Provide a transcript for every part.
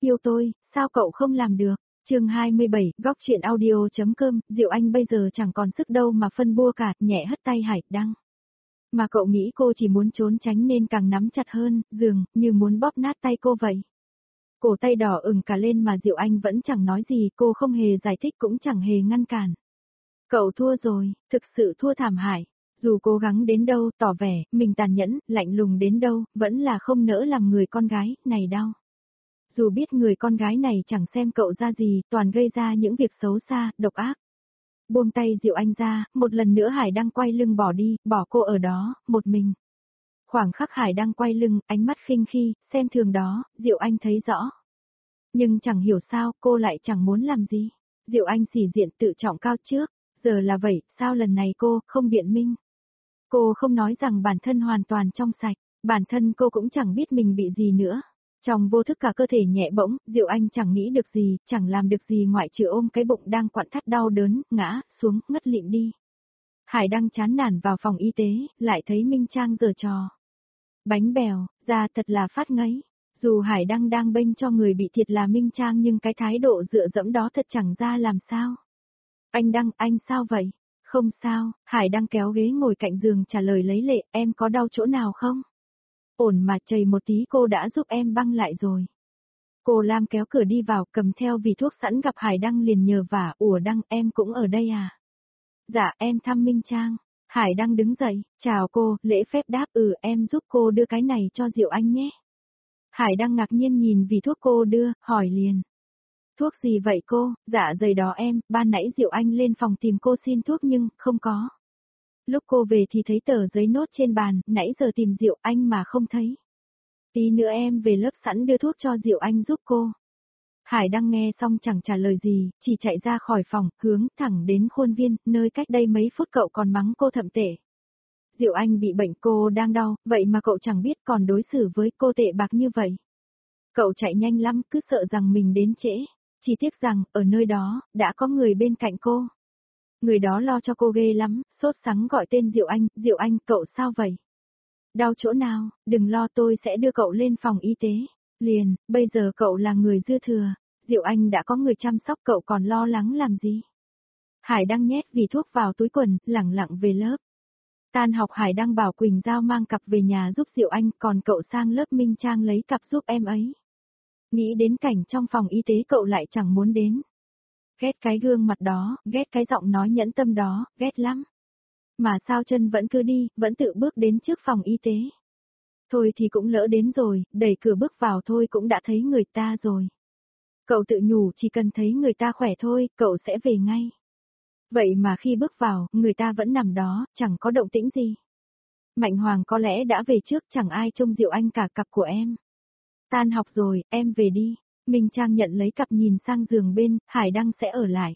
yêu tôi, sao cậu không làm được? Chương 27, góc truyện audio.com, Diệu Anh bây giờ chẳng còn sức đâu mà phân bua cả, nhẹ hất tay Hải Đăng. Mà cậu nghĩ cô chỉ muốn trốn tránh nên càng nắm chặt hơn, dường như muốn bóp nát tay cô vậy. Cổ tay đỏ ửng cả lên mà Diệu Anh vẫn chẳng nói gì, cô không hề giải thích cũng chẳng hề ngăn cản. Cậu thua rồi, thực sự thua thảm hại. Dù cố gắng đến đâu, tỏ vẻ, mình tàn nhẫn, lạnh lùng đến đâu, vẫn là không nỡ làm người con gái, này đau. Dù biết người con gái này chẳng xem cậu ra gì, toàn gây ra những việc xấu xa, độc ác. Buông tay Diệu Anh ra, một lần nữa Hải Đăng quay lưng bỏ đi, bỏ cô ở đó, một mình. Khoảng khắc Hải Đăng quay lưng, ánh mắt khinh khi, xem thường đó, Diệu Anh thấy rõ. Nhưng chẳng hiểu sao, cô lại chẳng muốn làm gì. Diệu Anh sĩ diện tự trọng cao trước, giờ là vậy, sao lần này cô không biện minh? Cô không nói rằng bản thân hoàn toàn trong sạch, bản thân cô cũng chẳng biết mình bị gì nữa. Trong vô thức cả cơ thể nhẹ bỗng, Diệu Anh chẳng nghĩ được gì, chẳng làm được gì ngoại trừ ôm cái bụng đang quặn thắt đau đớn, ngã xuống, ngất lịm đi. Hải Đăng chán nản vào phòng y tế, lại thấy Minh Trang giở trò. Bánh bèo, da thật là phát ngấy. Dù Hải Đăng đang bênh cho người bị thiệt là Minh Trang nhưng cái thái độ dựa dẫm đó thật chẳng ra làm sao. Anh Đăng, anh sao vậy? Không sao, Hải Đăng kéo ghế ngồi cạnh giường trả lời lấy lệ, em có đau chỗ nào không? Ổn mà, chầy một tí cô đã giúp em băng lại rồi. Cô Lam kéo cửa đi vào, cầm theo vỉ thuốc sẵn, gặp Hải Đăng liền nhờ vả, ủa Đăng, em cũng ở đây à? Dạ, em thăm Minh Trang. Hải Đăng đứng dậy, chào cô, lễ phép đáp, em giúp cô đưa cái này cho Diệu Anh nhé. Hải Đăng ngạc nhiên nhìn vỉ thuốc cô đưa, hỏi liền. Thuốc gì vậy cô? Dạ dày đó em, ban nãy Diệu Anh lên phòng tìm cô xin thuốc nhưng, không có. Lúc cô về thì thấy tờ giấy nốt trên bàn, nãy giờ tìm Diệu Anh mà không thấy. Tí nữa em về lớp sẵn đưa thuốc cho Diệu Anh giúp cô. Hải Đăng nghe xong chẳng trả lời gì, chỉ chạy ra khỏi phòng, hướng thẳng đến khuôn viên, nơi cách đây mấy phút cậu còn mắng cô thậm tệ. Diệu Anh bị bệnh, cô đang đau, vậy mà cậu chẳng biết còn đối xử với cô tệ bạc như vậy. Cậu chạy nhanh lắm, cứ sợ rằng mình đến trễ. Chỉ tiếc rằng, ở nơi đó, đã có người bên cạnh cô. Người đó lo cho cô ghê lắm, sốt sắng gọi tên Diệu Anh, cậu sao vậy? Đau chỗ nào, đừng lo tôi sẽ đưa cậu lên phòng y tế. Liền, bây giờ cậu là người dư thừa, Diệu Anh đã có người chăm sóc cậu còn lo lắng làm gì? Hải Đăng nhét vỉ thuốc vào túi quần, lẳng lặng về lớp. Tan học Hải Đăng bảo Quỳnh Giao mang cặp về nhà giúp Diệu Anh, còn cậu sang lớp Minh Trang lấy cặp giúp em ấy. Nghĩ đến cảnh trong phòng y tế cậu lại chẳng muốn đến. Ghét cái gương mặt đó, ghét cái giọng nói nhẫn tâm đó, ghét lắm. Mà sao chân vẫn cứ đi, vẫn tự bước đến trước phòng y tế. Thôi thì cũng lỡ đến rồi, đẩy cửa bước vào thôi cũng đã thấy người ta rồi. Cậu tự nhủ chỉ cần thấy người ta khỏe thôi, cậu sẽ về ngay. Vậy mà khi bước vào, người ta vẫn nằm đó, chẳng có động tĩnh gì. Mạnh Hoàng có lẽ đã về trước, chẳng ai trông Diệu Anh cả, cặp của em. Tan học rồi, em về đi. Minh Trang nhận lấy cặp nhìn sang giường bên, Hải Đăng sẽ ở lại.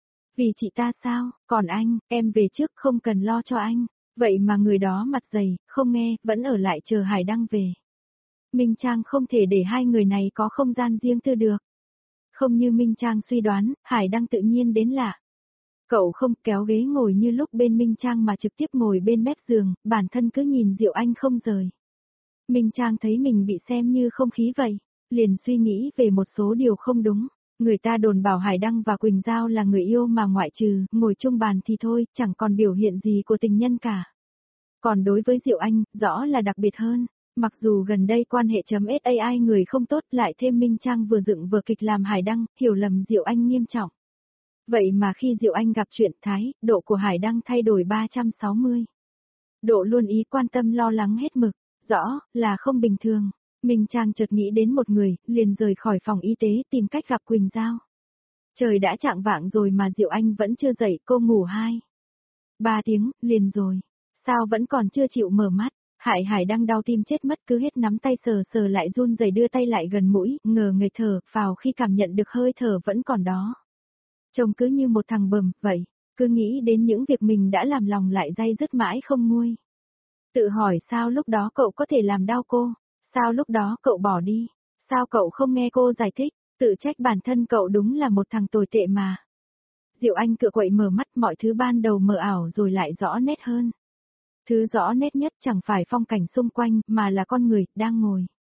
Vì chị ta sao, còn anh, em về trước không cần lo cho anh. Vậy mà người đó mặt dày, không nghe, vẫn ở lại chờ Hải Đăng về. Minh Trang không thể để hai người này có không gian riêng tư được. Không như Minh Trang suy đoán, Hải Đăng tự nhiên đến lạ. Cậu không kéo ghế ngồi như lúc bên Minh Trang mà trực tiếp ngồi bên mép giường, bản thân cứ nhìn Diệu Anh không rời. Minh Trang thấy mình bị xem như không khí vậy, liền suy nghĩ về một số điều không đúng. Người ta đồn bảo Hải Đăng và Quỳnh Giao là người yêu mà ngoại trừ, ngồi chung bàn thì thôi, chẳng còn biểu hiện gì của tình nhân cả. Còn đối với Diệu Anh, rõ là đặc biệt hơn. Mặc dù gần đây quan hệ .sai người không tốt, lại thêm Minh Trang vừa dựng vừa kịch làm Hải Đăng, hiểu lầm Diệu Anh nghiêm trọng. Vậy mà khi Diệu Anh gặp chuyện thái, độ của Hải Đăng thay đổi 360. Độ luôn ý quan tâm lo lắng hết mực, rõ là không bình thường. Minh Trang chợt nghĩ đến một người, liền rời khỏi phòng y tế tìm cách gặp Quỳnh Giao. Trời đã chạng vạng rồi mà Diệu Anh vẫn chưa dậy, cô ngủ 2-3 tiếng, liền rồi. Sao vẫn còn chưa chịu mở mắt? Hải Đăng đau tim chết mất, cứ hết nắm tay sờ sờ lại run rẩy đưa tay lại gần mũi, ngờ người thở vào khi cảm nhận được hơi thở vẫn còn đó. Trông cứ như một thằng bầm, vậy, cứ nghĩ đến những việc mình đã làm lòng lại day dứt mãi không nguôi. Tự hỏi sao lúc đó cậu có thể làm đau cô, sao lúc đó cậu bỏ đi, sao cậu không nghe cô giải thích, tự trách bản thân cậu đúng là một thằng tồi tệ mà. Diệu Anh cựa quậy mở mắt, mọi thứ ban đầu mờ ảo rồi lại rõ nét hơn. Thứ rõ nét nhất chẳng phải phong cảnh xung quanh mà là con người đang ngồi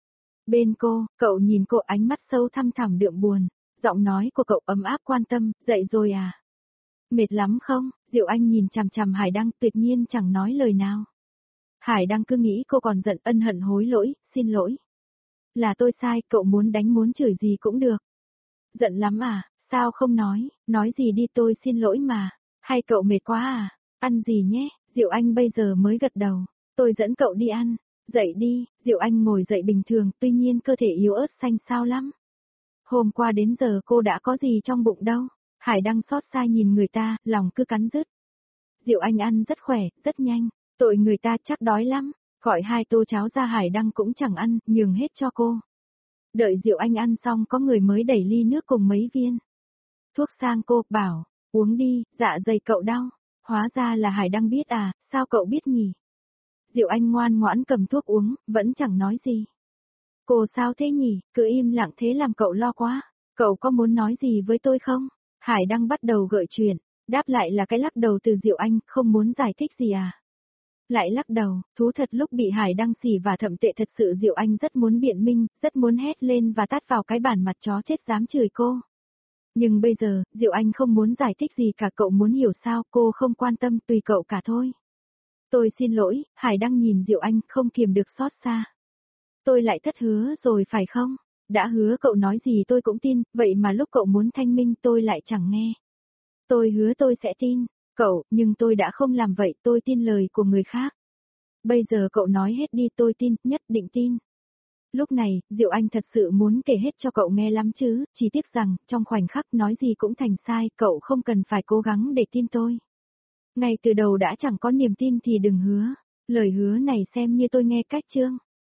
Bên cô, cậu nhìn cô ánh mắt sâu thăm thẳm đượm buồn, giọng nói của cậu ấm áp quan tâm, dậy rồi à? Mệt lắm không? Diệu Anh nhìn chằm chằm Hải Đăng tuyệt nhiên chẳng nói lời nào. Hải Đăng cứ nghĩ cô còn giận ân hận hối lỗi, xin lỗi. Là tôi sai, cậu muốn đánh muốn chửi gì cũng được. Giận lắm à, sao không nói gì đi tôi xin lỗi mà. Hay cậu mệt quá à, ăn gì nhé, Diệu Anh bây giờ mới gật đầu, tôi dẫn cậu đi ăn. Dậy đi, Diệu Anh ngồi dậy bình thường, tuy nhiên cơ thể yếu ớt xanh xao lắm. Hôm qua đến giờ cô đã có gì trong bụng đâu. Hải Đăng xót xa nhìn người ta, lòng cứ cắn rứt. Diệu Anh ăn rất khỏe, rất nhanh, tội người ta chắc đói lắm. Gọi 2 tô cháo ra Hải Đăng cũng chẳng ăn, nhường hết cho cô. Đợi Diệu Anh ăn xong có người mới đẩy ly nước cùng mấy viên thuốc sang cô, bảo, uống đi, dạ dày cậu đau. Hóa ra là Hải Đăng biết à, sao cậu biết nhỉ? Diệu Anh ngoan ngoãn cầm thuốc uống, vẫn chẳng nói gì. Cô sao thế nhỉ, cứ im lặng thế làm cậu lo quá. Cậu có muốn nói gì với tôi không? Hải Đăng bắt đầu gợi chuyện, đáp lại là cái lắc đầu từ Diệu Anh, không muốn giải thích gì à? Lại lắc đầu, thú thật lúc bị Hải Đăng xỉ và thậm tệ thật sự Diệu Anh rất muốn biện minh, rất muốn hét lên và tát vào cái bản mặt chó chết dám chửi cô. Nhưng bây giờ, Diệu Anh không muốn giải thích gì cả, cậu muốn hiểu sao, cô không quan tâm, tùy cậu cả thôi. Tôi xin lỗi, Hải Đăng nhìn Diệu Anh không kiềm được xót xa. Tôi lại thất hứa rồi phải không? Đã hứa cậu nói gì tôi cũng tin, vậy mà lúc cậu muốn thanh minh tôi lại chẳng nghe. Tôi hứa tôi sẽ tin cậu, nhưng tôi đã không làm vậy, tôi tin lời của người khác. Bây giờ cậu nói hết đi, tôi tin, nhất định tin. Lúc này, Diệu Anh thật sự muốn kể hết cho cậu nghe lắm chứ, chỉ tiếc rằng, trong khoảnh khắc nói gì cũng thành sai, cậu không cần phải cố gắng để tin tôi. Ngay từ đầu đã chẳng có niềm tin thì đừng hứa, lời hứa này xem như tôi nghe cách chương.